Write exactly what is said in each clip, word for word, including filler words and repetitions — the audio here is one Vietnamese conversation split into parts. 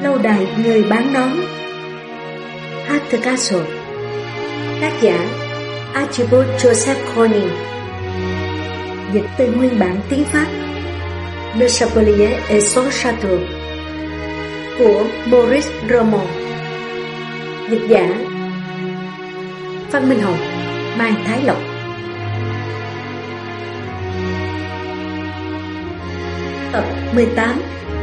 Lâu đài người bán nón. Arthur Castle. Tác giả Archibald Joseph Corning. Dịch từ nguyên bản tiếng Pháp Le Chapelier et son Château của Maurice Roman. Dịch giả Phan Minh Hồng, Mai Thái Lộc. Tập mười tám.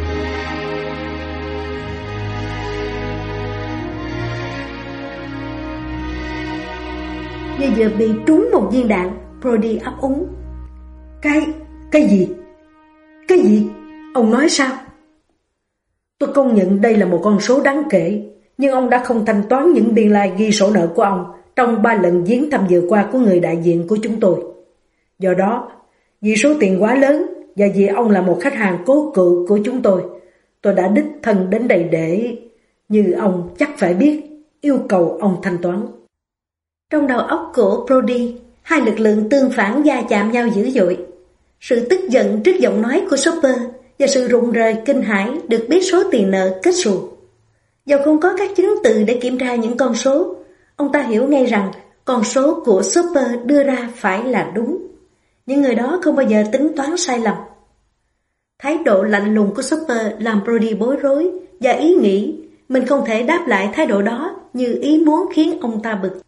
Như vừa bị trúng một viên đạn, Brody ấp úng. Cái... cái gì? Cái gì? Ông nói sao? Tôi công nhận đây là một con số đáng kể, nhưng ông đã không thanh toán những biên lai ghi sổ nợ của ông trong ba lần viếng thăm vừa qua của người đại diện của chúng tôi. Do đó, vì số tiền quá lớn và vì ông là một khách hàng cố cựu của chúng tôi, tôi đã đích thân đến đây để, như ông chắc phải biết, yêu cầu ông thanh toán. Trong đầu óc của Brody, hai lực lượng tương phản va chạm nhau dữ dội. Sự tức giận trước giọng nói của Chopper và sự rụng rời kinh hãi được biết số tiền nợ kết xù. Dẫu không có các chứng từ để kiểm tra những con số, ông ta hiểu ngay rằng con số của Chopper đưa ra phải là đúng. Những người đó không bao giờ tính toán sai lầm. Thái độ lạnh lùng của Chopper làm Brody bối rối và ý nghĩ mình không thể đáp lại thái độ đó như ý muốn khiến ông ta bực.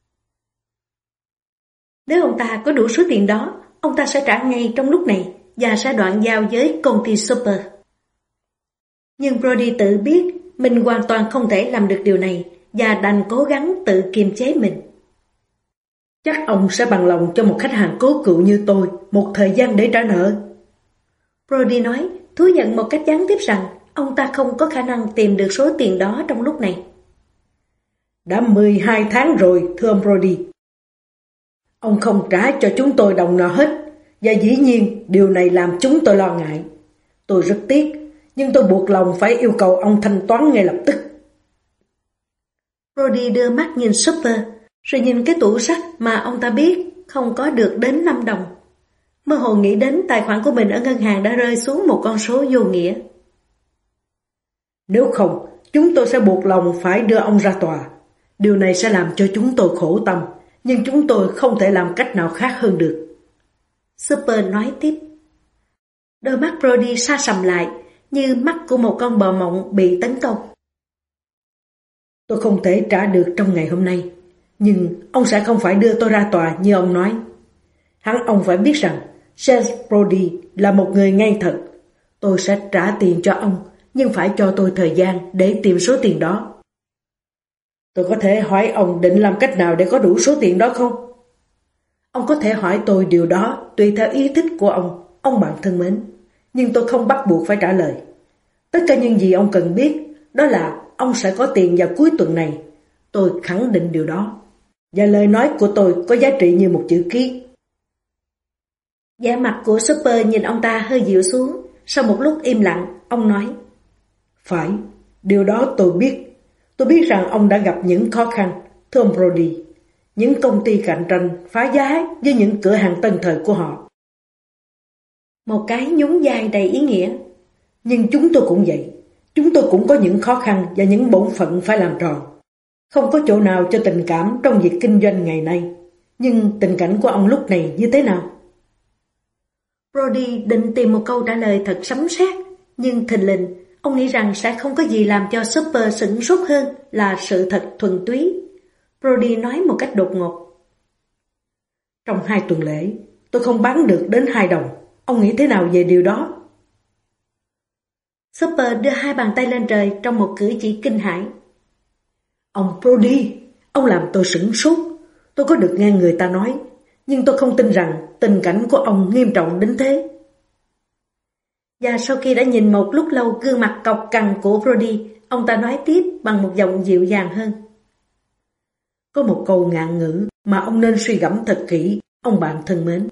Nếu ông ta có đủ số tiền đó, ông ta sẽ trả ngay trong lúc này và sẽ đoạn giao với công ty Chopper. Nhưng Brody tự biết mình hoàn toàn không thể làm được điều này và đành cố gắng tự kiềm chế mình. Chắc ông sẽ bằng lòng cho một khách hàng cố cựu như tôi một thời gian để trả nợ. Brody nói, thú nhận một cách gián tiếp rằng ông ta không có khả năng tìm được số tiền đó trong lúc này. Đã mười hai tháng rồi, thưa ông Brody. Ông không trả cho chúng tôi đồng nào hết, và dĩ nhiên điều này làm chúng tôi lo ngại. Tôi rất tiếc, nhưng tôi buộc lòng phải yêu cầu ông thanh toán ngay lập tức. Brody đưa mắt nhìn Chopper, rồi nhìn cái tủ sắt mà ông ta biết không có được đến năm đồng. Mơ hồ nghĩ đến tài khoản của mình ở ngân hàng đã rơi xuống một con số vô nghĩa. Nếu không, chúng tôi sẽ buộc lòng phải đưa ông ra tòa. Điều này sẽ làm cho chúng tôi khổ tâm, nhưng chúng tôi không thể làm cách nào khác hơn được. Chopper nói tiếp. Đôi mắt Brody sa sầm lại, như mắt của một con bò mộng bị tấn công. Tôi không thể trả được trong ngày hôm nay, nhưng ông sẽ không phải đưa tôi ra tòa như ông nói. Hắn ông phải biết rằng James Brody là một người ngay thật. Tôi sẽ trả tiền cho ông, nhưng phải cho tôi thời gian để tìm số tiền đó. Tôi có thể hỏi ông định làm cách nào để có đủ số tiền đó không? Ông có thể hỏi tôi điều đó tùy theo ý thích của ông, ông bạn thân mến. Nhưng tôi không bắt buộc phải trả lời. Tất cả những gì ông cần biết đó là ông sẽ có tiền vào cuối tuần này. Tôi khẳng định điều đó. Và lời nói của tôi có giá trị như một chữ ký. vẻ mặt của Chopper nhìn ông ta hơi dịu xuống. Sau một lúc im lặng, ông nói. Phải, điều đó tôi biết. Tôi biết rằng ông đã gặp những khó khăn, thưa ông Brody. Những công ty cạnh tranh phá giá với những cửa hàng tân thời của họ. Một cái nhún vai đầy ý nghĩa. Nhưng chúng tôi cũng vậy. Chúng tôi cũng có những khó khăn và những bổn phận phải làm tròn. Không có chỗ nào cho tình cảm trong việc kinh doanh ngày nay. Nhưng tình cảnh của ông lúc này như thế nào? Brody định tìm một câu trả lời thật sấm sét, nhưng thình lình ông nghĩ rằng sẽ không có gì làm cho Chopper sửng sốt hơn là sự thật thuần túy. Brody nói một cách đột ngột. Trong hai tuần lễ, tôi không bán được đến hai đồng. Ông nghĩ thế nào về điều đó? Chopper đưa hai bàn tay lên trời trong một cử chỉ kinh hãi. Ông Brody, ông làm tôi sửng sốt. Tôi có được nghe người ta nói, nhưng tôi không tin rằng tình cảnh của ông nghiêm trọng đến thế. Và sau khi đã nhìn một lúc lâu gương mặt cọc cằn của Brody, ông ta nói tiếp bằng một giọng dịu dàng hơn. Có một câu ngạn ngữ mà ông nên suy gẫm thật kỹ, ông bạn thân mến.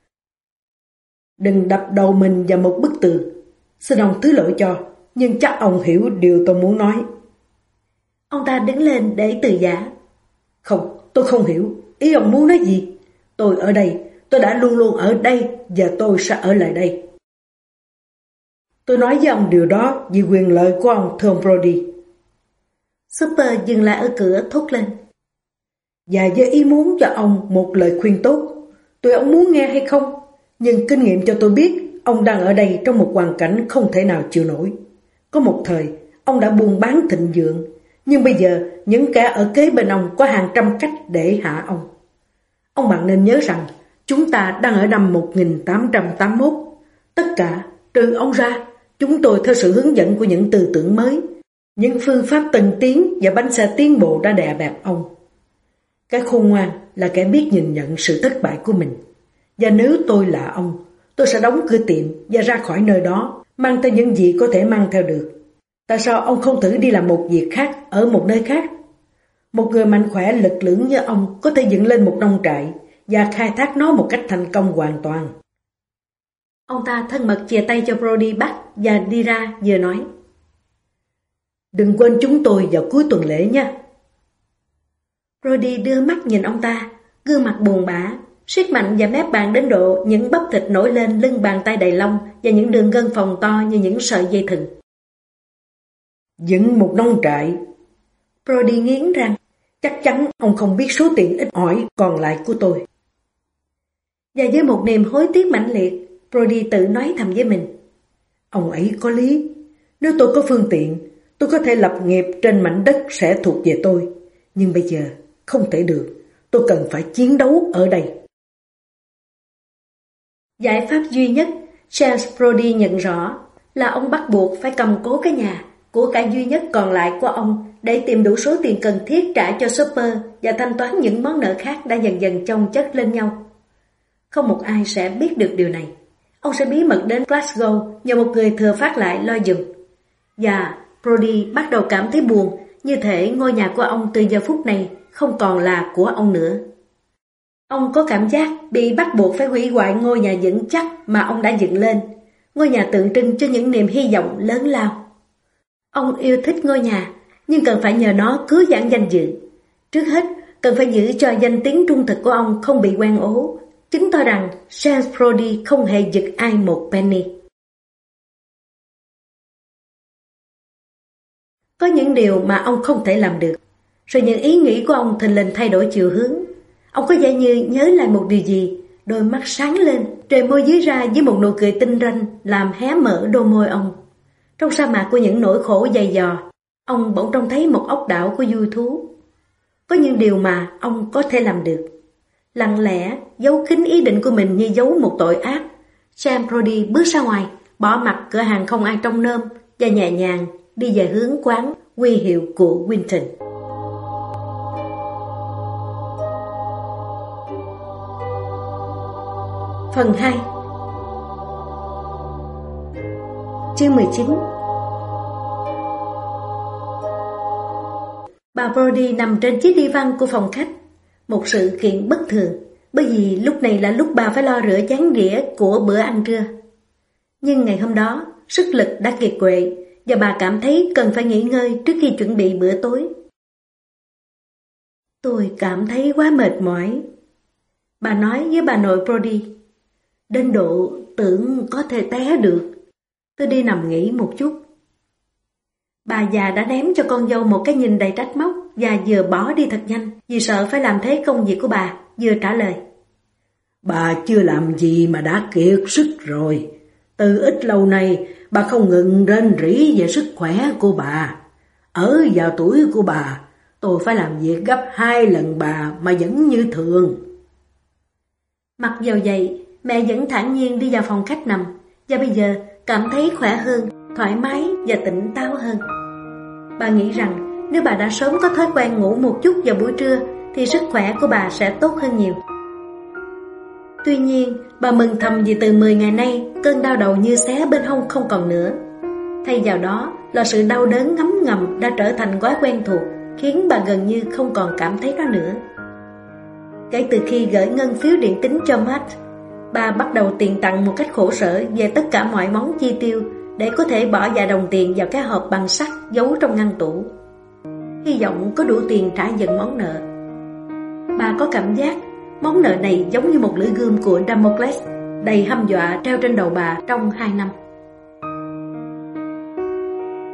Đừng đập đầu mình vào một bức tường. Xin ông thứ lỗi cho, nhưng chắc ông hiểu điều tôi muốn nói. Ông ta đứng lên để từ giả. Không, tôi không hiểu. Ý ông muốn nói gì? Tôi ở đây, tôi đã luôn luôn ở đây và tôi sẽ ở lại đây. Tôi nói với ông điều đó vì quyền lợi của ông, thưa ông Brody. Super dừng lại ở cửa thốt lên. Và với ý muốn cho ông một lời khuyên tốt. Tôi ông muốn nghe hay không? Nhưng kinh nghiệm cho tôi biết ông đang ở đây trong một hoàn cảnh không thể nào chịu nổi. Có một thời, ông đã buôn bán thịnh vượng. Nhưng bây giờ, những kẻ ở kế bên ông có hàng trăm cách để hạ ông. Ông bạn nên nhớ rằng, chúng ta đang ở năm một nghìn tám trăm tám mươi mốt. Tất cả, trừ ông ra, chúng tôi theo sự hướng dẫn của những tư tưởng mới. Những phương pháp tân tiến và bánh xe tiến bộ đã đè bẹp ông. Cái khôn ngoan là kẻ biết nhìn nhận sự thất bại của mình. Và nếu tôi là ông, tôi sẽ đóng cửa tiệm và ra khỏi nơi đó, mang theo những gì có thể mang theo được. Tại sao ông không thử đi làm một việc khác ở một nơi khác? Một người mạnh khỏe lực lưỡng như ông có thể dựng lên một nông trại và khai thác nó một cách thành công hoàn toàn. Ông ta thân mật chìa tay cho Brody bắt và đi ra vừa nói. Đừng quên chúng tôi vào cuối tuần lễ nha. Brody đưa mắt nhìn ông ta, gương mặt buồn bã, siết mạnh và mép bàn đến độ những bắp thịt nổi lên lưng bàn tay đầy lông và những đường gân phồng to như những sợi dây thừng. Dựng một nông trại. Brody nghiến răng. Chắc chắn ông không biết số tiền ít ỏi còn lại của tôi. Và với một niềm hối tiếc mãnh liệt, Brody tự nói thầm với mình. Ông ấy có lý. Nếu tôi có phương tiện, tôi có thể lập nghiệp trên mảnh đất sẽ thuộc về tôi. Nhưng bây giờ, không thể được. Tôi cần phải chiến đấu ở đây. Giải pháp duy nhất, Charles Brody nhận rõ, là ông bắt buộc phải cầm cố cái nhà, của cải duy nhất còn lại của ông, để tìm đủ số tiền cần thiết trả cho Super và thanh toán những món nợ khác đã dần dần chồng chất lên nhau. Không một ai sẽ biết được điều này. Ông sẽ bí mật đến Glasgow nhờ một người thừa phát lại lo giùm. Và Brody bắt đầu cảm thấy buồn, như thể ngôi nhà của ông từ giờ phút này không còn là của ông nữa. Ông có cảm giác bị bắt buộc phải hủy hoại ngôi nhà vững chắc mà ông đã dựng lên, ngôi nhà tượng trưng cho những niềm hy vọng lớn lao. Ông yêu thích ngôi nhà, nhưng cần phải nhờ nó cứu vãn danh dự. Trước hết, cần phải giữ cho danh tiếng trung thực của ông không bị oan ố, chứng tỏ rằng Charles Brody không hề giật ai một penny. Có những điều mà ông không thể làm được, rồi những ý nghĩ của ông thình lình thay đổi chiều hướng. Ông có vẻ như nhớ lại một điều gì, đôi mắt sáng lên, trề môi dưới ra với một nụ cười tinh ranh làm hé mở đôi môi ông. Trong sa mạc của những nỗi khổ dày dò, ông bỗng trông thấy một ốc đảo của vui thú. Có những điều mà ông có thể làm được. Lặng lẽ, giấu kín ý định của mình như giấu một tội ác, Sam Brody bước ra ngoài, bỏ mặt cửa hàng không ai trông nom và nhẹ nhàng đi về hướng quán huy hiệu của Winton. Phần hai. Chương mười chín. Bà Brody nằm trên chiếc đi văn của phòng khách. Một sự kiện bất thường, bởi vì lúc này là lúc bà phải lo rửa chén đĩa của bữa ăn trưa. Nhưng ngày hôm đó, sức lực đã kiệt quệ và bà cảm thấy cần phải nghỉ ngơi trước khi chuẩn bị bữa tối. Tôi cảm thấy quá mệt mỏi, bà nói với bà nội Brody. Đến độ tưởng có thể té được. Tôi đi nằm nghỉ một chút. Bà già đã ném cho con dâu một cái nhìn đầy trách móc và vừa bỏ đi thật nhanh vì sợ phải làm thế công việc của bà, vừa trả lời. Bà chưa làm gì mà đã kiệt sức rồi. Từ ít lâu nay, bà không ngừng rên rỉ về sức khỏe của bà. Ở vào tuổi của bà, tôi phải làm việc gấp hai lần bà mà vẫn như thường. Mặc dầu vậy, mẹ vẫn thản nhiên đi vào phòng khách nằm, và bây giờ cảm thấy khỏe hơn, thoải mái và tỉnh táo hơn. Bà nghĩ rằng nếu bà đã sớm có thói quen ngủ một chút vào buổi trưa thì sức khỏe của bà sẽ tốt hơn nhiều. Tuy nhiên, bà mừng thầm vì từ mười ngày nay cơn đau đầu như xé bên hông không còn nữa. Thay vào đó là sự đau đớn ngấm ngầm đã trở thành quá quen thuộc, khiến bà gần như không còn cảm thấy nó nữa. Kể từ khi gửi ngân phiếu điện tín cho Matt, bà bắt đầu tiền tặng một cách khổ sở về tất cả mọi món chi tiêu để có thể bỏ vài đồng tiền vào cái hộp bằng sắt giấu trong ngăn tủ, hy vọng có đủ tiền trả dần món nợ. Bà có cảm giác món nợ này giống như một lưỡi gươm của Damocles đầy hăm dọa treo trên đầu bà trong hai năm.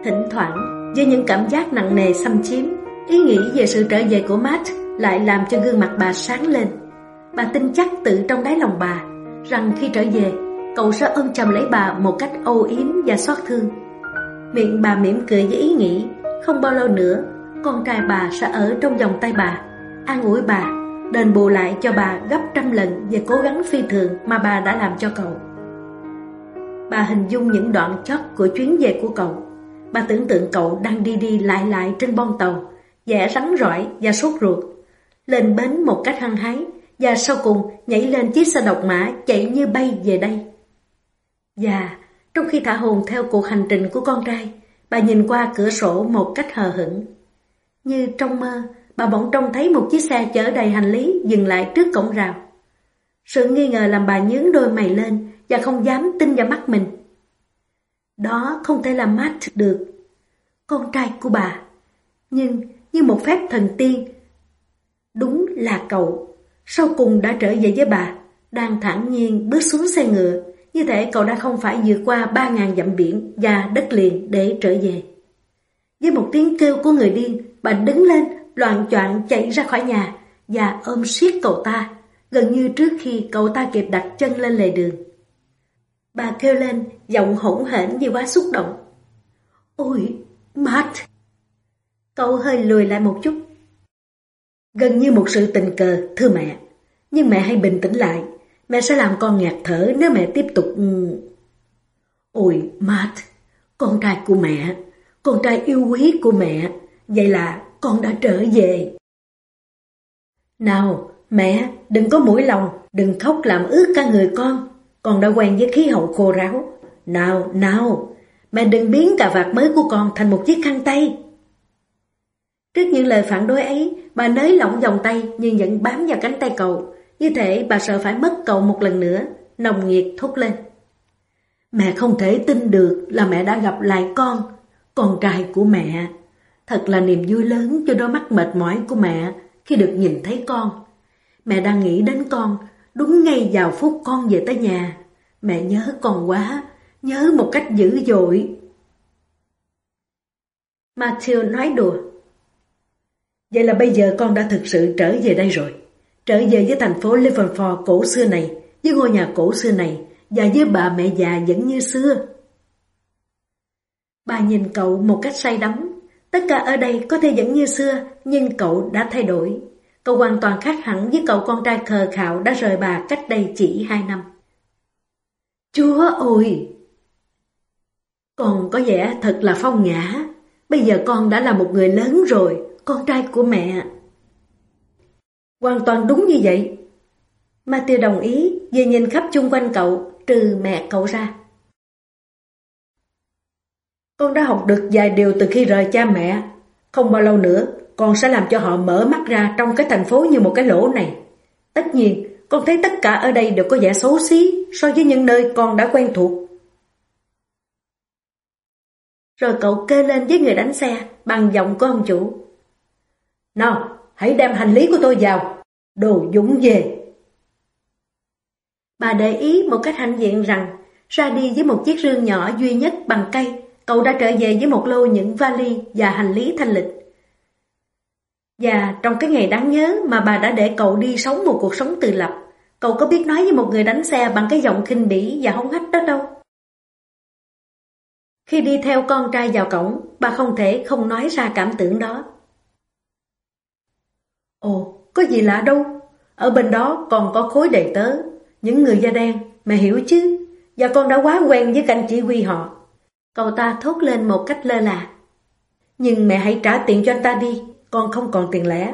Thỉnh thoảng, với những cảm giác nặng nề xâm chiếm, ý nghĩ về sự trở về của Matt lại làm cho gương mặt bà sáng lên. Bà tin chắc tự trong đáy lòng bà rằng khi trở về, cậu sẽ ôm chầm lấy bà một cách âu yếm và xót thương. Miệng bà mỉm cười với ý nghĩ không bao lâu nữa con trai bà sẽ ở trong vòng tay bà, an ủi bà, đền bù lại cho bà gấp trăm lần về cố gắng phi thường mà bà đã làm cho cậu. Bà hình dung những đoạn chót của chuyến về của cậu. Bà tưởng tượng cậu đang đi đi lại lại trên bon tàu, vẻ rắn rỏi và sốt ruột, lên bến một cách hăng hái, và sau cùng nhảy lên chiếc xe độc mã chạy như bay về đây. Và trong khi thả hồn theo cuộc hành trình của con trai, bà nhìn qua cửa sổ một cách hờ hững. Như trong mơ, bà bỗng trông thấy một chiếc xe chở đầy hành lý dừng lại trước cổng rào. Sự nghi ngờ làm bà nhướng đôi mày lên và không dám tin vào mắt mình. Đó không thể là Matt được, con trai của bà. Nhưng như một phép thần tiên, đúng là cậu sau cùng đã trở về với bà, đang thản nhiên bước xuống xe ngựa, như thể cậu đã không phải vượt qua ba ngàn dặm biển và đất liền để trở về. Với một tiếng kêu của người điên, bà đứng lên, loạng choạng chạy ra khỏi nhà và ôm siết cậu ta, gần như trước khi cậu ta kịp đặt chân lên lề đường. Bà kêu lên, giọng hỗn hển như quá xúc động. Ôi, Matt! Cậu hơi lùi lại một chút. Gần như một sự tình cờ, thưa mẹ. Nhưng mẹ hãy bình tĩnh lại. Mẹ sẽ làm con ngạt thở nếu mẹ tiếp tục... Ôi, Matt! Con trai của mẹ! Con trai yêu quý của mẹ! Vậy là con đã trở về. Nào, mẹ, đừng có mũi lòng, đừng khóc làm ướt cả người con. Con đã quen với khí hậu khô ráo. Nào, nào, mẹ đừng biến cà vạt mới của con thành một chiếc khăn tay. Trước những lời phản đối ấy, bà nới lỏng vòng tay nhưng vẫn bám vào cánh tay cậu. Như thể bà sợ phải mất cậu một lần nữa, nồng nhiệt thốt lên. Mẹ không thể tin được là mẹ đã gặp lại con, con trai của mẹ. Thật là niềm vui lớn cho đôi mắt mệt mỏi của mẹ khi được nhìn thấy con. Mẹ đang nghĩ đến con, đúng ngay vào phút con về tới nhà. Mẹ nhớ con quá, nhớ một cách dữ dội. Matthew nói đùa. Vậy là bây giờ con đã thực sự trở về đây rồi. Trở về với thành phố Liverpool cổ xưa này, với ngôi nhà cổ xưa này, và với bà mẹ già vẫn như xưa. Bà nhìn cậu một cách say đắm. Tất cả ở đây có thể vẫn như xưa, nhưng cậu đã thay đổi. Cậu hoàn toàn khác hẳn với cậu con trai khờ khạo đã rời bà cách đây chỉ hai năm. Chúa ơi! Con có vẻ thật là phong nhã. Bây giờ con đã là một người lớn rồi, con trai của mẹ. Hoàn toàn đúng như vậy. Matthew đồng ý, về nhìn khắp chung quanh cậu, trừ mẹ cậu ra. Con đã học được vài điều từ khi rời cha mẹ. Không bao lâu nữa, con sẽ làm cho họ mở mắt ra trong cái thành phố như một cái lỗ này. Tất nhiên, con thấy tất cả ở đây đều có vẻ xấu xí so với những nơi con đã quen thuộc. Rồi cậu kêu lên với người đánh xe bằng giọng của ông chủ. Nào, hãy đem hành lý của tôi vào. Đồ dũng về. Bà để ý một cách hãnh diện rằng ra đi với một chiếc rương nhỏ duy nhất bằng cây, cậu đã trở về với một lô những vali và hành lý thanh lịch. Và trong cái ngày đáng nhớ mà bà đã để cậu đi sống một cuộc sống tự lập, cậu có biết nói với một người đánh xe bằng cái giọng khinh bỉ và hống hách đó đâu. Khi đi theo con trai vào cổng, bà không thể không nói ra cảm tưởng đó. Ồ, có gì lạ đâu. Ở bên đó còn có khối đầy tớ, những người da đen, mẹ hiểu chứ. Và con đã quá quen với cảnh chỉ huy họ. Cậu ta thốt lên một cách lơ là. Nhưng mẹ hãy trả tiền cho anh ta đi, con không còn tiền lẻ.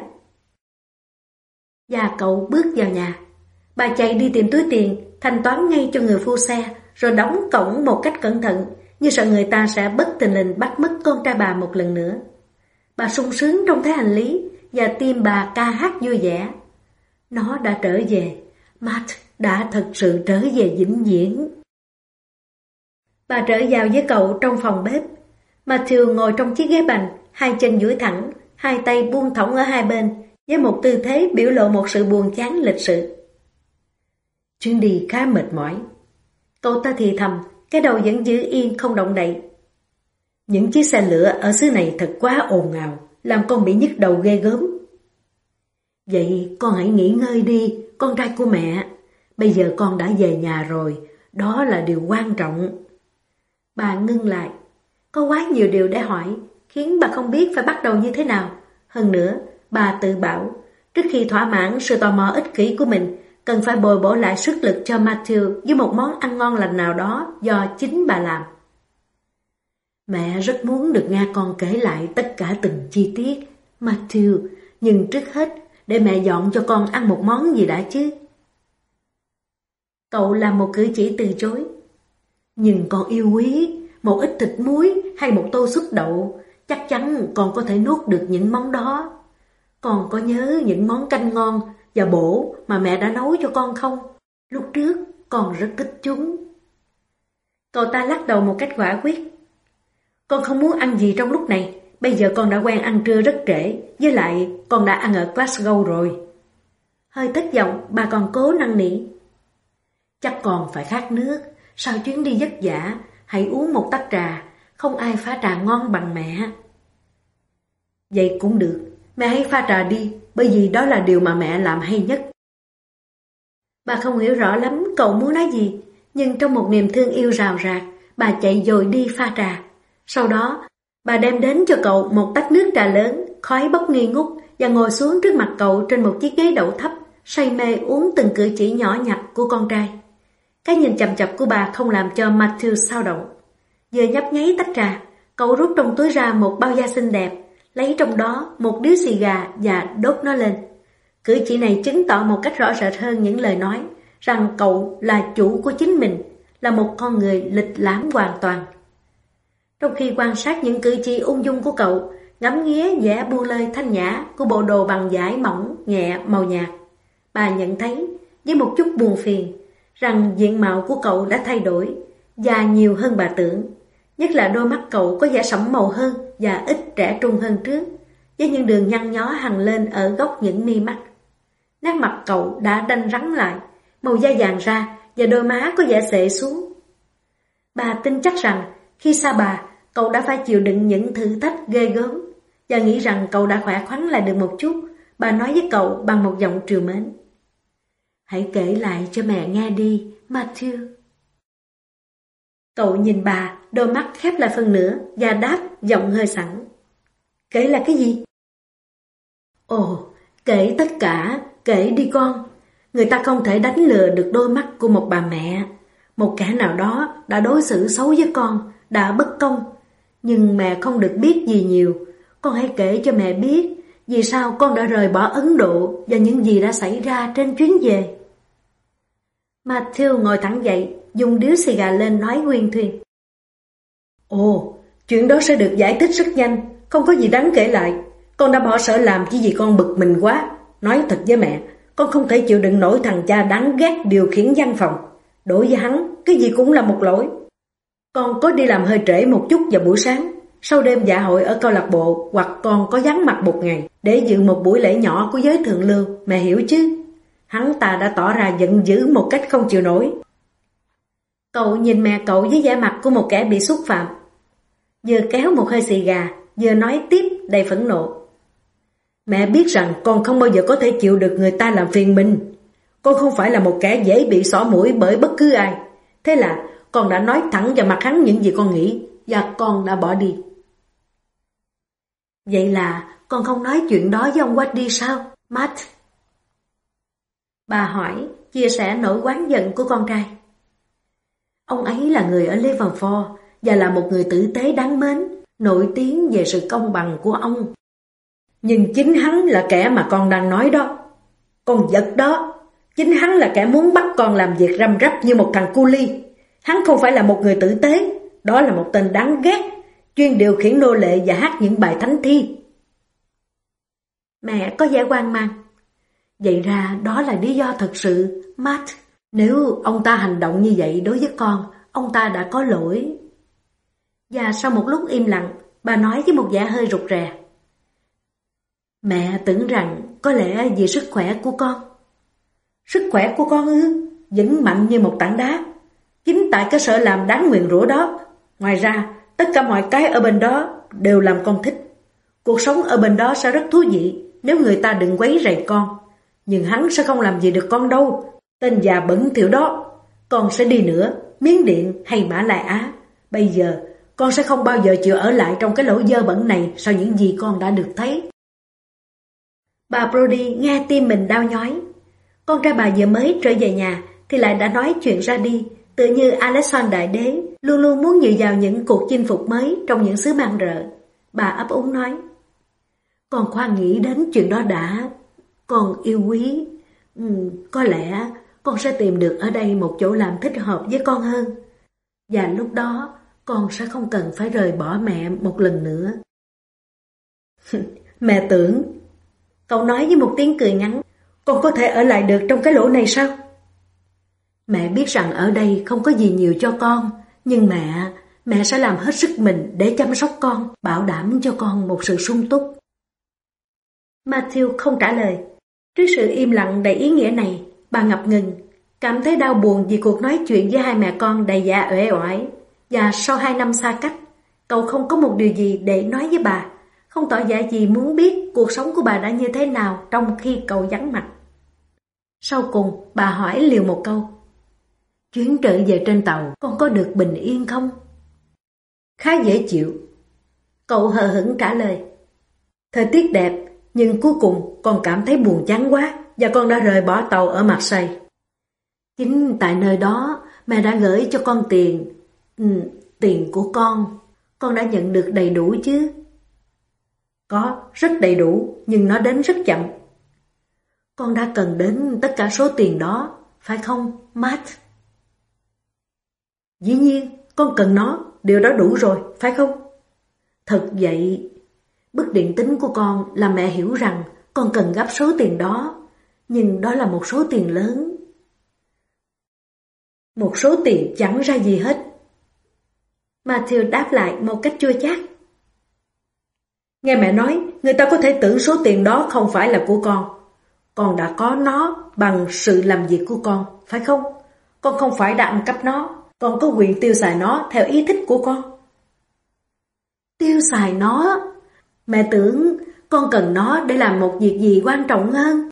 Và cậu bước vào nhà. Bà chạy đi tìm túi tiền, thanh toán ngay cho người phu xe, rồi đóng cổng một cách cẩn thận, như sợ người ta sẽ bất thình lình bắt mất con trai bà một lần nữa. Bà sung sướng trong thấy hành lý, và tim bà ca hát vui vẻ. Nó đã trở về, Matt đã thật sự trở về vĩnh viễn. Bà trở vào với cậu trong phòng bếp. Matthew ngồi trong chiếc ghế bành, hai chân duỗi thẳng, hai tay buông thõng ở hai bên, với một tư thế biểu lộ một sự buồn chán lịch sự. Chuyến đi khá mệt mỏi. Cậu ta thì thầm, cái đầu vẫn giữ yên không động đậy. Những chiếc xe lửa ở xứ này thật quá ồn ào, làm con bị nhức đầu ghê gớm. Vậy con hãy nghỉ ngơi đi, con trai của mẹ. Bây giờ con đã về nhà rồi, đó là điều quan trọng. Bà ngưng lại. Có quá nhiều điều để hỏi, khiến bà không biết phải bắt đầu như thế nào. Hơn nữa, bà tự bảo, trước khi thỏa mãn sự tò mò ích kỷ của mình, cần phải bồi bổ lại sức lực cho Matthew với một món ăn ngon lành nào đó do chính bà làm. Mẹ rất muốn được nghe con kể lại tất cả từng chi tiết, Matthew, nhưng trước hết, để mẹ dọn cho con ăn một món gì đã chứ. Cậu làm một cử chỉ từ chối. Nhưng con yêu quý, một ít thịt muối hay một tô súp đậu, chắc chắn con có thể nuốt được những món đó. Con có nhớ những món canh ngon và bổ mà mẹ đã nấu cho con không? Lúc trước, con rất thích chúng. Cậu ta lắc đầu một cách quả quyết. Con không muốn ăn gì trong lúc này. Bây giờ con đã quen ăn trưa rất trễ, với lại con đã ăn ở Glasgow rồi. Hơi thất vọng, bà còn cố năn nỉ. Chắc con phải khát nước, sau chuyến đi vất vả, hãy uống một tách trà, không ai pha trà ngon bằng mẹ. Vậy cũng được, mẹ hãy pha trà đi, bởi vì đó là điều mà mẹ làm hay nhất. Bà không hiểu rõ lắm cậu muốn nói gì, nhưng trong một niềm thương yêu rào rạt, bà chạy dội đi pha trà. Sau đó, bà đem đến cho cậu một tách nước trà lớn, khói bốc nghi ngút và ngồi xuống trước mặt cậu trên một chiếc ghế đậu thấp, say mê uống từng cử chỉ nhỏ nhặt của con trai. Cái nhìn chằm chằm của bà không làm cho Matthew xao động. Vừa nhấp nháy tách trà, cậu rút trong túi ra một bao da xinh đẹp, lấy trong đó một điếu xì gà và đốt nó lên. Cử chỉ này chứng tỏ một cách rõ rệt hơn những lời nói rằng cậu là chủ của chính mình, là một con người lịch lãm hoàn toàn. Trong khi quan sát những cử chỉ ung dung của cậu, ngắm nghía vẻ buông lơi thanh nhã của bộ đồ bằng vải mỏng, nhẹ, màu nhạt, bà nhận thấy, với một chút buồn phiền, rằng diện mạo của cậu đã thay đổi, già nhiều hơn bà tưởng. Nhất là đôi mắt cậu có vẻ sẫm màu hơn và ít trẻ trung hơn trước, với những đường nhăn nhó hằn lên ở góc những mi mắt. Nét mặt cậu đã đanh rắn lại, màu da vàng ra và đôi má có vẻ xệ xuống. Bà tin chắc rằng khi xa bà, cậu đã phải chịu đựng những thử thách ghê gớm, và nghĩ rằng cậu đã khỏe khoắn lại được một chút. Bà nói với cậu bằng một giọng trìu mến. Hãy kể lại cho mẹ nghe đi, Matthew. Cậu nhìn bà, đôi mắt khép lại phần nửa và đáp giọng hơi sẵn. Kể là cái gì? Ồ, kể tất cả, kể đi con. Người ta không thể đánh lừa được đôi mắt của một bà mẹ. Một kẻ nào đó đã đối xử xấu với con, đã bất công. Nhưng mẹ không được biết gì nhiều. Con hãy kể cho mẹ biết vì sao con đã rời bỏ Ấn Độ và những gì đã xảy ra trên chuyến về. Matthew ngồi thẳng dậy, dùng điếu xì gà lên nói huyên thuyên. Ồ, chuyện đó sẽ được giải thích rất nhanh, không có gì đáng kể lại. Con đã bỏ sở làm chỉ vì con bực mình quá. Nói thật với mẹ, con không thể chịu đựng nổi thằng cha đáng ghét điều khiển văn phòng. Đối với hắn, cái gì cũng là một lỗi. Con có đi làm hơi trễ một chút vào buổi sáng, sau đêm dạ hội ở câu lạc bộ, hoặc con có vắng mặt một ngày để dự một buổi lễ nhỏ của giới thượng lưu, mẹ hiểu chứ? Hắn ta đã tỏ ra giận dữ một cách không chịu nổi. Cậu nhìn mẹ cậu với vẻ mặt của một kẻ bị xúc phạm. Vừa kéo một hơi xì gà, vừa nói tiếp đầy phẫn nộ. Mẹ biết rằng con không bao giờ có thể chịu được người ta làm phiền mình. Con không phải là một kẻ dễ bị xỏ mũi bởi bất cứ ai. Thế là con đã nói thẳng vào mặt hắn những gì con nghĩ, và con đã bỏ đi. Vậy là con không nói chuyện đó với ông Waddy sao, Matt? Bà hỏi, chia sẻ nỗi oán giận của con trai. Ông ấy là người ở Liverpool và là một người tử tế đáng mến, nổi tiếng về sự công bằng của ông. Nhưng chính hắn là kẻ mà con đang nói đó. Con vật đó, chính hắn là kẻ muốn bắt con làm việc răm rắp như một thằng cu li. Hắn không phải là một người tử tế, đó là một tên đáng ghét, chuyên điều khiển nô lệ và hát những bài thánh thi. Mẹ có vẻ hoang mang. Vậy ra đó là lý do thật sự, Matt. Nếu ông ta hành động như vậy đối với con, ông ta đã có lỗi. Và sau một lúc im lặng, bà nói với một vẻ hơi rụt rè. Mẹ tưởng rằng có lẽ vì sức khỏe của con. Sức khỏe của con ư? Vẫn mạnh như một tảng đá. Chính tại cái sợ làm đáng nguyền rủa đó. Ngoài ra, tất cả mọi cái ở bên đó đều làm con thích. Cuộc sống ở bên đó sẽ rất thú vị nếu người ta đừng quấy rầy con. Nhưng hắn sẽ không làm gì được con đâu. Tên già bẩn thỉu đó. Con sẽ đi nữa, Miến Điện hay Mã Lai Á. Bây giờ, con sẽ không bao giờ chịu ở lại trong cái lỗ dơ bẩn này sau những gì con đã được thấy. Bà Brody nghe tim mình đau nhói. Con trai bà vừa mới trở về nhà thì lại đã nói chuyện ra đi, tự như Alexander Đại Đế luôn luôn muốn dự vào những cuộc chinh phục mới trong những xứ mang rợ. Bà ấp úng nói, con khoan nghĩ đến chuyện đó đã. Con yêu quý, ừ, có lẽ con sẽ tìm được ở đây một chỗ làm thích hợp với con hơn. Và lúc đó con sẽ không cần phải rời bỏ mẹ một lần nữa. Mẹ tưởng, cậu nói với một tiếng cười ngắn, con có thể ở lại được trong cái lỗ này sao? Mẹ biết rằng ở đây không có gì nhiều cho con, nhưng mẹ, mẹ sẽ làm hết sức mình để chăm sóc con, bảo đảm cho con một sự sung túc. Matthew không trả lời. Trước sự im lặng đầy ý nghĩa này, bà ngập ngừng, cảm thấy đau buồn vì cuộc nói chuyện với hai mẹ con đầy dạ uể oải. Và sau hai năm xa cách, cậu không có một điều gì để nói với bà, không tỏ vẻ gì muốn biết cuộc sống của bà đã như thế nào trong khi cậu vắng mặt. Sau cùng, bà hỏi liều một câu. Chuyến trở về trên tàu, con có được bình yên không? Khá dễ chịu. Cậu hờ hững trả lời. Thời tiết đẹp, nhưng cuối cùng con cảm thấy buồn chán quá và con đã rời bỏ tàu ở Marseille. Chính tại nơi đó, mẹ đã gửi cho con tiền. Ừ, tiền của con, con đã nhận được đầy đủ chứ? Có, rất đầy đủ, nhưng nó đến rất chậm. Con đã cần đến tất cả số tiền đó, phải không, Matt? Dĩ nhiên, con cần nó, điều đó đủ rồi, phải không? Thật vậy, bức điện tín của con làm mẹ hiểu rằng con cần gấp số tiền đó, nhưng đó là một số tiền lớn. Một số tiền chẳng ra gì hết. Matthew đáp lại một cách chua chát. Nghe mẹ nói, người ta có thể tưởng số tiền đó không phải là của con. Con đã có nó bằng sự làm việc của con, phải không? Con không phải đã ăn cắp nó, con có quyền tiêu xài nó theo ý thích của con. Tiêu xài nó? Mẹ tưởng con cần nó để làm một việc gì quan trọng hơn.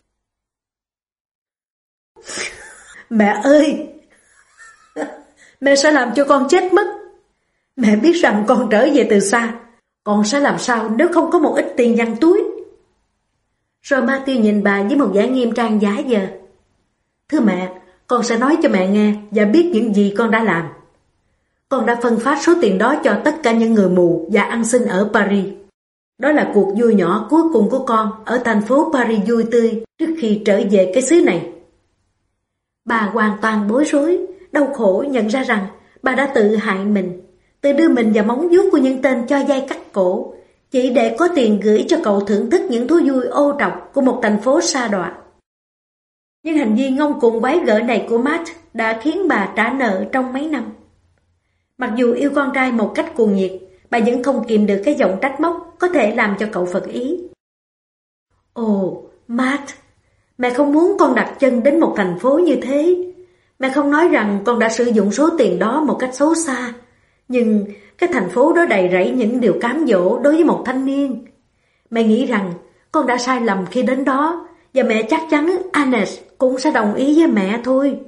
Mẹ ơi! Mẹ sẽ làm cho con chết mất. Mẹ biết rằng con trở về từ xa. Con sẽ làm sao nếu không có một ít tiền văng túi? Rồi Matthew nhìn bà với một vẻ nghiêm trang giả vờ. Thưa mẹ, con sẽ nói cho mẹ nghe và biết những gì con đã làm. Con đã phân phát số tiền đó cho tất cả những người mù và ăn xin ở Paris. Đó là cuộc vui nhỏ cuối cùng của con ở thành phố Paris vui tươi trước khi trở về cái xứ này. Bà hoàn toàn bối rối, đau khổ nhận ra rằng bà đã tự hại mình, tự đưa mình vào móng vuốt của những tên cho vay cắt cổ, chỉ để có tiền gửi cho cậu thưởng thức những thú vui ô trọc của một thành phố sa đọa. Nhưng hành vi ngông cuồng quái gở này của Matt đã khiến bà trả nợ trong mấy năm. Mặc dù yêu con trai một cách cuồng nhiệt, bà vẫn không kìm được cái giọng trách móc có thể làm cho cậu phật ý. Ồ, Matt, mẹ không muốn con đặt chân đến một thành phố như thế. Mẹ không nói rằng con đã sử dụng số tiền đó một cách xấu xa, nhưng cái thành phố đó đầy rẫy những điều cám dỗ đối với một thanh niên. Mẹ nghĩ rằng con đã sai lầm khi đến đó, và mẹ chắc chắn Agnes cũng sẽ đồng ý với mẹ thôi.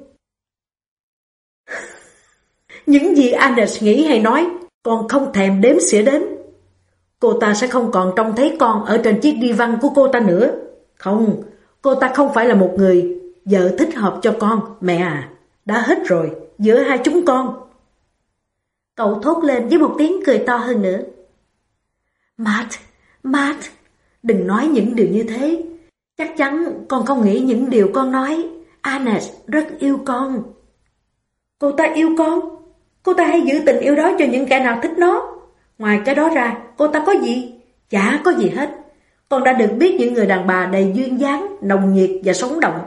Những gì Agnes nghĩ hay nói, con không thèm đếm xỉa đến. Cô ta sẽ không còn trông thấy con ở trên chiếc đi văn của cô ta nữa. Không, cô ta không phải là một người vợ thích hợp cho con, mẹ à. Đã hết rồi, giữa hai chúng con. Cậu thốt lên với một tiếng cười to hơn nữa. Matt, Matt, đừng nói những điều như thế. Chắc chắn con không nghĩ những điều con nói. Agnes rất yêu con. Cô ta yêu con? Cô ta hay giữ tình yêu đó cho những kẻ nào thích nó. Ngoài cái đó ra, cô ta có gì? Chả có gì hết. Con đã được biết những người đàn bà đầy duyên dáng, nồng nhiệt và sống động.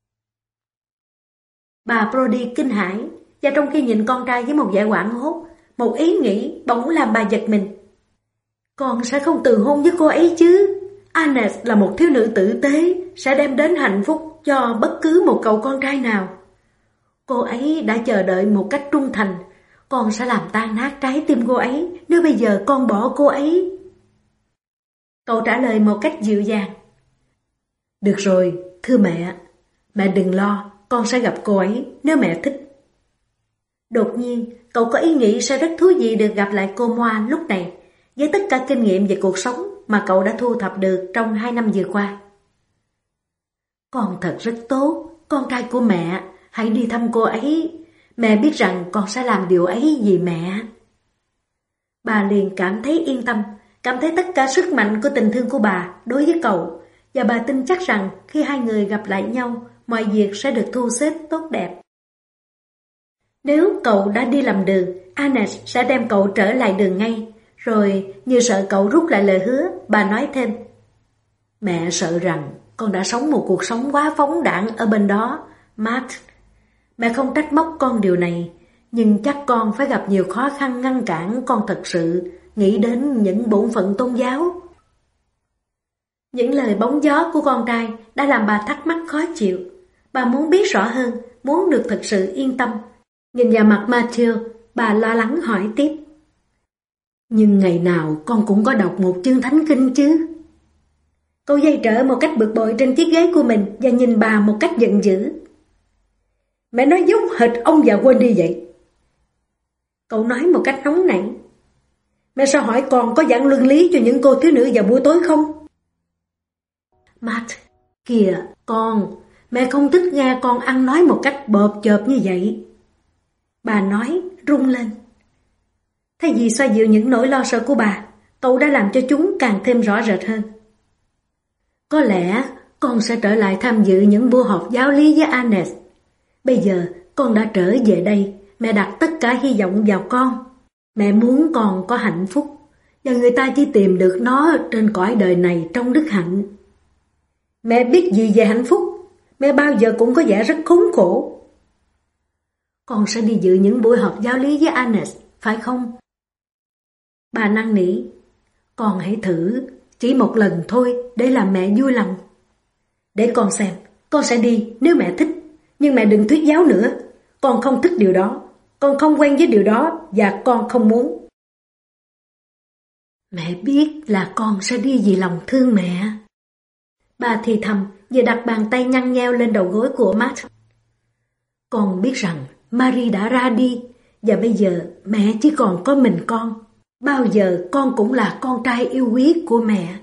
Bà Brody kinh hãi, và trong khi nhìn con trai với một vẻ hoảng hốt, một ý nghĩ bỗng làm bà giật mình. Con sẽ không từ hôn với cô ấy chứ? Agnes là một thiếu nữ tử tế, sẽ đem đến hạnh phúc cho bất cứ một cậu con trai nào. Cô ấy đã chờ đợi một cách trung thành, con sẽ làm tan nát trái tim cô ấy nếu bây giờ con bỏ cô ấy. Cậu trả lời một cách dịu dàng. Được rồi, thưa mẹ. Mẹ đừng lo, con sẽ gặp cô ấy nếu mẹ thích. Đột nhiên, cậu có ý nghĩ sẽ rất thú vị được gặp lại cô Moa lúc này, với tất cả kinh nghiệm về cuộc sống mà cậu đã thu thập được trong hai năm vừa qua. Con thật rất tốt, con trai của mẹ, hãy đi thăm cô ấy. Mẹ biết rằng con sẽ làm điều ấy vì mẹ. Bà liền cảm thấy yên tâm, cảm thấy tất cả sức mạnh của tình thương của bà đối với cậu, và bà tin chắc rằng khi hai người gặp lại nhau, mọi việc sẽ được thu xếp tốt đẹp. Nếu cậu đã đi lầm đường, Agnes sẽ đem cậu trở lại đường ngay. Rồi, như sợ cậu rút lại lời hứa, bà nói thêm. Mẹ sợ rằng con đã sống một cuộc sống quá phóng đãng ở bên đó, Matt. Mẹ không trách móc con điều này, nhưng chắc con phải gặp nhiều khó khăn ngăn cản con thật sự nghĩ đến những bổn phận tôn giáo. Những lời bóng gió của con trai đã làm bà thắc mắc khó chịu. Bà muốn biết rõ hơn, muốn được thật sự yên tâm. Nhìn vào mặt Matthew, bà lo lắng hỏi tiếp. Nhưng ngày nào con cũng có đọc một chương thánh kinh chứ? Cậu dây trở một cách bực bội trên chiếc ghế của mình và nhìn bà một cách giận dữ. Mẹ nói giống hệt ông già Wendy vậy. Cậu nói một cách nóng nảy. Mẹ sao hỏi con có giảng luân lý cho những cô thiếu nữ vào buổi tối không? Matt, kìa con, mẹ không thích nghe con ăn nói một cách bợp chợp như vậy. Bà nói rung lên. Thay vì xoa dịu những nỗi lo sợ của bà, cậu đã làm cho chúng càng thêm rõ rệt hơn. Có lẽ con sẽ trở lại tham dự những buổi họp giáo lý với Agnes. Bây giờ con đã trở về đây, mẹ đặt tất cả hy vọng vào con. Mẹ muốn con có hạnh phúc, và người ta chỉ tìm được nó trên cõi đời này trong đức hạnh. Mẹ biết gì về hạnh phúc? Mẹ bao giờ cũng có vẻ rất khốn khổ. Con sẽ đi dự những buổi họp giáo lý với Agnes, phải không? Bà năn nỉ. Con hãy thử, chỉ một lần thôi để làm mẹ vui lòng. Để con xem, con sẽ đi nếu mẹ thích. Nhưng mẹ đừng thuyết giáo nữa. Con không thích điều đó. Con không quen với điều đó và con không muốn. Mẹ biết là con sẽ đi vì lòng thương mẹ. Bà thì thầm và đặt bàn tay nhăn nheo lên đầu gối của Matt. Con biết rằng Marie đã ra đi và bây giờ mẹ chỉ còn có mình con. Bao giờ con cũng là con trai yêu quý của mẹ.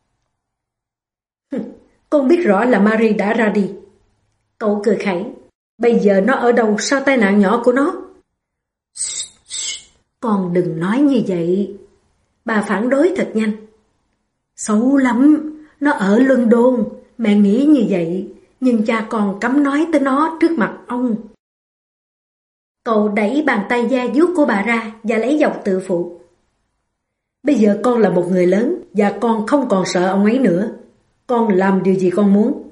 Con biết rõ là Marie đã ra đi. Cậu cười khẩy. Bây giờ nó ở đâu sau tai nạn nhỏ của nó? Shh, shh, con đừng nói như vậy. Bà phản đối thật nhanh. Xấu lắm. Nó ở London. Mẹ nghĩ như vậy. Nhưng cha con cấm nói tới nó trước mặt ông. Cậu đẩy bàn tay da diết của bà ra và lấy giọng tự phụ. Bây giờ con là một người lớn và con không còn sợ ông ấy nữa. Con làm điều gì con muốn.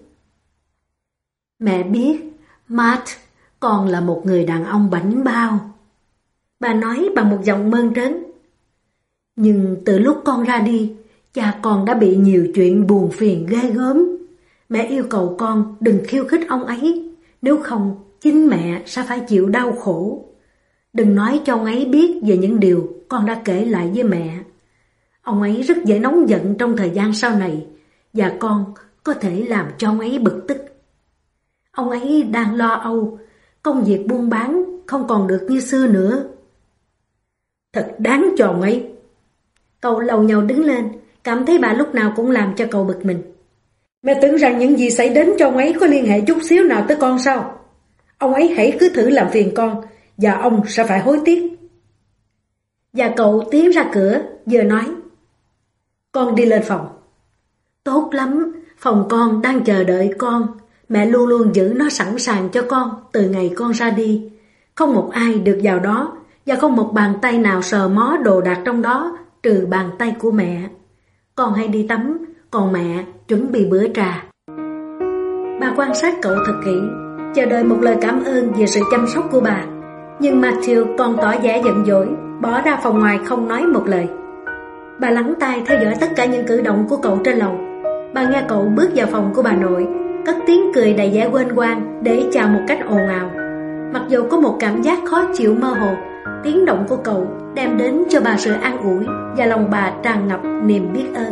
Mẹ biết, Matt, con là một người đàn ông bảnh bao. Bà nói bằng một giọng mơn trớn. Nhưng từ lúc con ra đi, cha con đã bị nhiều chuyện buồn phiền ghê gớm. Mẹ yêu cầu con đừng khiêu khích ông ấy, nếu không chính mẹ sẽ phải chịu đau khổ. Đừng nói cho ông ấy biết về những điều con đã kể lại với mẹ. Ông ấy rất dễ nóng giận trong thời gian sau này, và con có thể làm cho ông ấy bực tức. Ông ấy đang lo âu, công việc buôn bán không còn được như xưa nữa. Thật đáng cho ông ấy. Cậu lầu nhầu đứng lên, cảm thấy bà lúc nào cũng làm cho cậu bực mình. Mẹ tưởng rằng những gì xảy đến cho ông ấy có liên hệ chút xíu nào tới con sao? Ông ấy hãy cứ thử làm phiền con, và ông sẽ phải hối tiếc. Và cậu tiến ra cửa, vừa nói. Con đi lên phòng. Tốt lắm, phòng con đang chờ đợi con. Mẹ luôn luôn giữ nó sẵn sàng cho con từ ngày con ra đi. Không một ai được vào đó, và không một bàn tay nào sờ mó đồ đạc trong đó trừ bàn tay của mẹ. Con hãy đi tắm, còn mẹ chuẩn bị bữa trà. Bà quan sát cậu thật kỹ, chờ đợi một lời cảm ơn về sự chăm sóc của bà. Nhưng Matthew còn tỏ vẻ giận dỗi, bỏ ra phòng ngoài không nói một lời. Bà lắng tai theo dõi tất cả những cử động của cậu trên lầu. Bà nghe cậu bước vào phòng của bà nội, cất tiếng cười đầy vẻ quên quang để chào một cách ồn ào. Mặc dù có một cảm giác khó chịu mơ hồ, Tiếng động của cậu đem đến cho bà sự an ủi và lòng bà tràn ngập niềm biết ơn.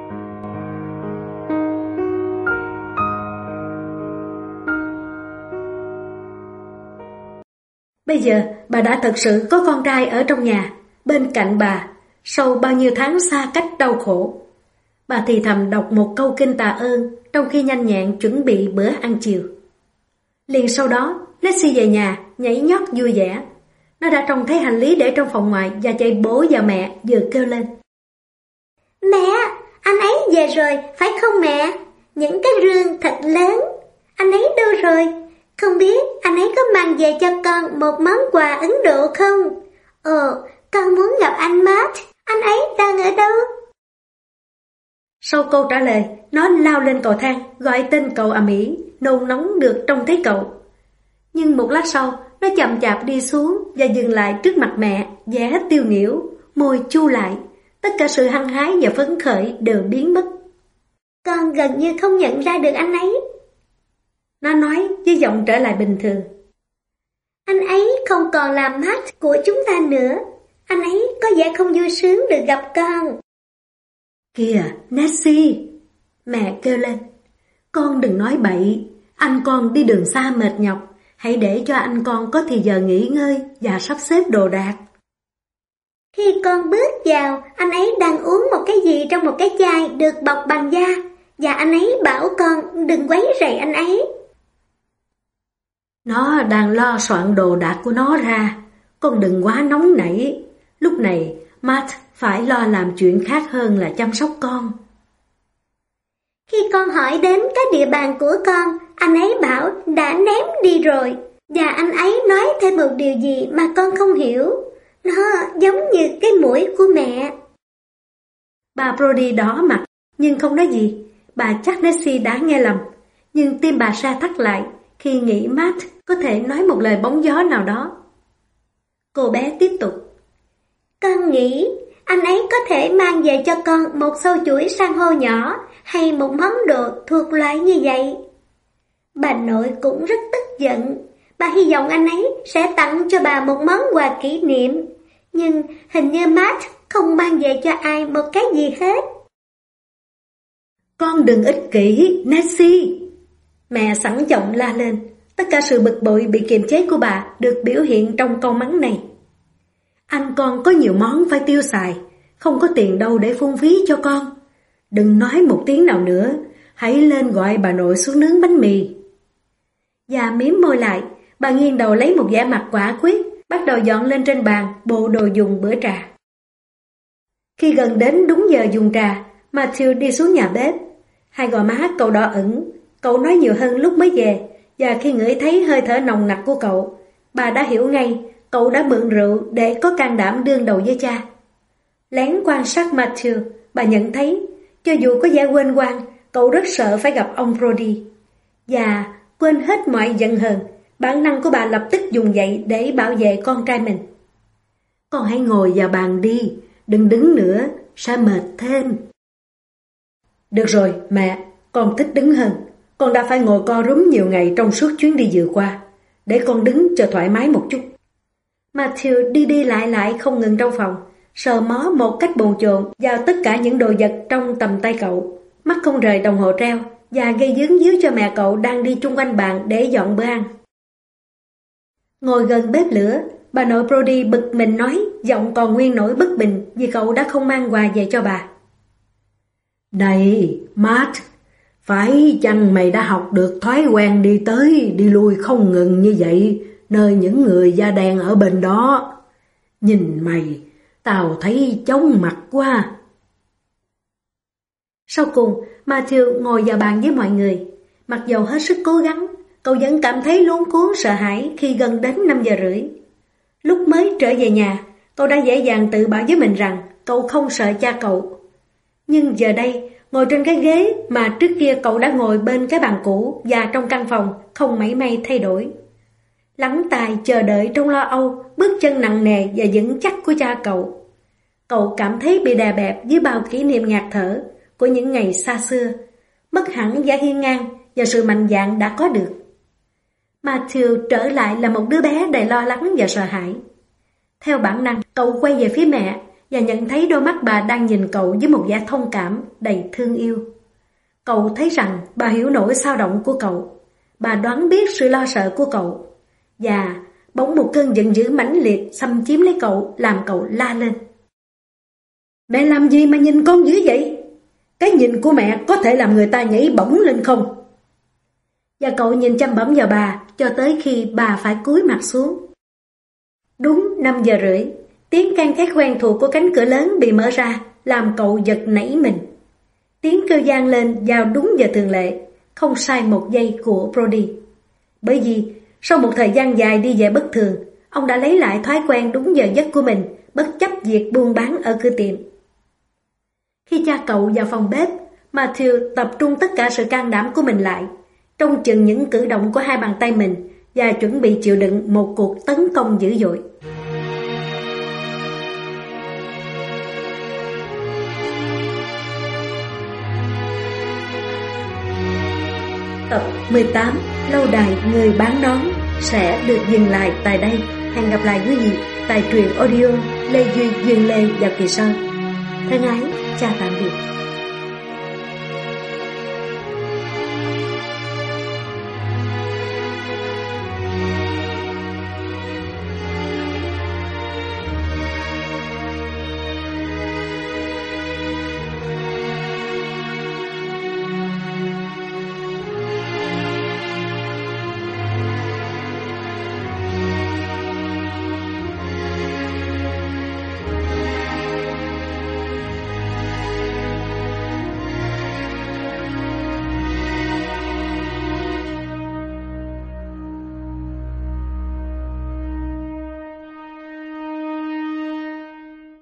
Bây giờ bà đã thật sự có con trai ở trong nhà, bên cạnh bà, sau bao nhiêu tháng xa cách đau khổ. Bà thì thầm đọc một câu kinh tạ ơn trong khi nhanh nhẹn chuẩn bị bữa ăn chiều. Liền sau đó, Nessie về nhà, nhảy nhót vui vẻ. Nó đã trông thấy hành lý để trong phòng ngoài và chạy bổ vào mẹ, vừa kêu lên: Mẹ, anh ấy về rồi, phải không mẹ? Những cái rương thật lớn. Anh ấy đâu rồi? Không biết anh ấy có mang về cho con một món quà Ấn Độ không? Ồ, con muốn gặp anh Matt. Anh ấy đang ở đâu? Sau câu trả lời, nó lao lên cầu thang, gọi tên cậu ầm ĩ, nôn nóng được trông thấy cậu. Nhưng một lát sau, nó chậm chạp đi xuống và dừng lại trước mặt mẹ, vẻ tiêu nghỉu, môi chu lại. Tất cả sự hăng hái và phấn khởi đều biến mất. Con gần như không nhận ra được anh ấy. Nó nói với giọng trở lại bình thường. Anh ấy không còn là Matt của chúng ta nữa. Anh ấy có vẻ không vui sướng được gặp con. Kìa, Nessie! Mẹ kêu lên. Con đừng nói bậy. Anh con đi đường xa mệt nhọc. Hãy để cho anh con có thì giờ nghỉ ngơi và sắp xếp đồ đạc. Khi con bước vào, anh ấy đang uống một cái gì trong một cái chai được bọc bằng da. Và anh ấy bảo con đừng quấy rầy anh ấy. Nó đang lo soạn đồ đạc của nó ra. Con đừng quá nóng nảy. Lúc này, Matt phải lo làm chuyện khác hơn là chăm sóc con. Khi con hỏi đến cái địa bàn của con, anh ấy bảo đã ném đi rồi. Và anh ấy nói thêm một điều gì mà con không hiểu. Nó giống như cái mũi của mẹ. Bà Brody đỏ mặt, nhưng không nói gì. Bà chắc Nessie đã nghe lầm. Nhưng tim bà sa thắt lại khi nghĩ Matt có thể nói một lời bóng gió nào đó. Cô bé tiếp tục. Con nghĩ anh ấy có thể mang về cho con một sâu chuỗi san hô nhỏ hay một món đồ thuộc loại như vậy. Bà nội cũng rất tức giận. Bà hy vọng anh ấy sẽ tặng cho bà một món quà kỷ niệm. Nhưng hình như Matt không mang về cho ai một cái gì hết. Con đừng ích kỷ, Nessie! Mẹ sẵn giọng la lên. Tất cả sự bực bội bị kiềm chế của bà được biểu hiện trong câu mắng này. Anh con có nhiều món phải tiêu xài, không có tiền đâu để phung phí cho con. Đừng nói một tiếng nào nữa, hãy lên gọi bà nội xuống nướng bánh mì. Và mím môi lại, bà nghiêng đầu lấy một vẻ mặt quả quyết, bắt đầu dọn lên trên bàn bộ đồ dùng bữa trà. Khi gần đến đúng giờ dùng trà, Matthew đi xuống nhà bếp. Hai gò má cậu đỏ ửng, cậu nói nhiều hơn lúc mới về, và khi ngửi thấy hơi thở nồng nặc của cậu, bà đã hiểu ngay cậu đã mượn rượu để có can đảm đương đầu với cha. Lén quan sát Matthew, bà nhận thấy, cho dù có vẻ quên quang, cậu rất sợ phải gặp ông Brody. Và quên hết mọi giận hờn, bản năng của bà lập tức dùng dậy để bảo vệ con trai mình. Con hãy ngồi vào bàn đi, đừng đứng nữa, sẽ mệt thêm. Được rồi, mẹ, con thích đứng hơn. Con đã phải ngồi co rúm nhiều ngày trong suốt chuyến đi vừa qua. Để con đứng cho thoải mái một chút. Matthew đi đi lại lại không ngừng trong phòng, sờ mó một cách bồn chồn vào tất cả những đồ vật trong tầm tay cậu, mắt không rời đồng hồ treo và gây dướng díu cho mẹ cậu đang đi chung quanh bàn để dọn bữa ăn. Ngồi gần bếp lửa, bà nội Brody bực mình nói, giọng còn nguyên nổi bất bình vì cậu đã không mang quà về cho bà. Này, Matt, phải chăng mày đã học được thói quen đi tới, đi lui không ngừng như vậy, nơi những người da đen ở bên đó? Nhìn mày, tao thấy chóng mặt quá. Sau cùng, Matthew ngồi vào bàn với mọi người. Mặc dầu hết sức cố gắng, cậu vẫn cảm thấy luống cuống sợ hãi khi gần đến năm giờ rưỡi. Lúc mới trở về nhà, cậu đã dễ dàng tự bảo với mình rằng cậu không sợ cha cậu. Nhưng giờ đây, ngồi trên cái ghế mà trước kia cậu đã ngồi bên cái bàn cũ và trong căn phòng không mảy may thay đổi. Lắng tai chờ đợi trong lo âu bước chân nặng nề và vững chắc của cha cậu. Cậu cảm thấy bị đè bẹp dưới bao kỷ niệm ngạt thở của những ngày xa xưa, mất hẳn vẻ hiên ngang và sự mạnh dạn đã có được. Matthew trở lại là một đứa bé đầy lo lắng và sợ hãi. Theo bản năng, cậu quay về phía mẹ và nhận thấy đôi mắt bà đang nhìn cậu với một vẻ thông cảm, đầy thương yêu. Cậu thấy rằng bà hiểu nỗi xao động của cậu. Bà đoán biết sự lo sợ của cậu. Và bỗng một cơn giận dữ mãnh liệt xâm chiếm lấy cậu, làm cậu la lên. Mẹ làm gì mà nhìn con dữ vậy? Cái nhìn của mẹ có thể làm người ta nhảy bổng lên không? Và cậu nhìn chăm bẩm vào bà cho tới khi bà phải cúi mặt xuống. Đúng năm giờ rưỡi, tiếng can thét quen thuộc của cánh cửa lớn bị mở ra, làm cậu giật nảy mình. Tiếng kêu vang lên vào đúng giờ thường lệ, không sai một giây của Brody. Bởi vì sau một thời gian dài đi về bất thường, ông đã lấy lại thói quen đúng giờ giấc của mình, bất chấp việc buôn bán ở cửa tiệm. Khi cha cậu vào phòng bếp, Matthew tập trung tất cả sự can đảm của mình lại, trông chừng những cử động của hai bàn tay mình và chuẩn bị chịu đựng một cuộc tấn công dữ dội. Tập mười tám Lâu đài người bán nón sẽ được dừng lại tại đây. Hẹn gặp lại quý vị tại truyện audio Lê Duy Duyên Lê vào kỳ sau. Thân ái, chào tạm biệt.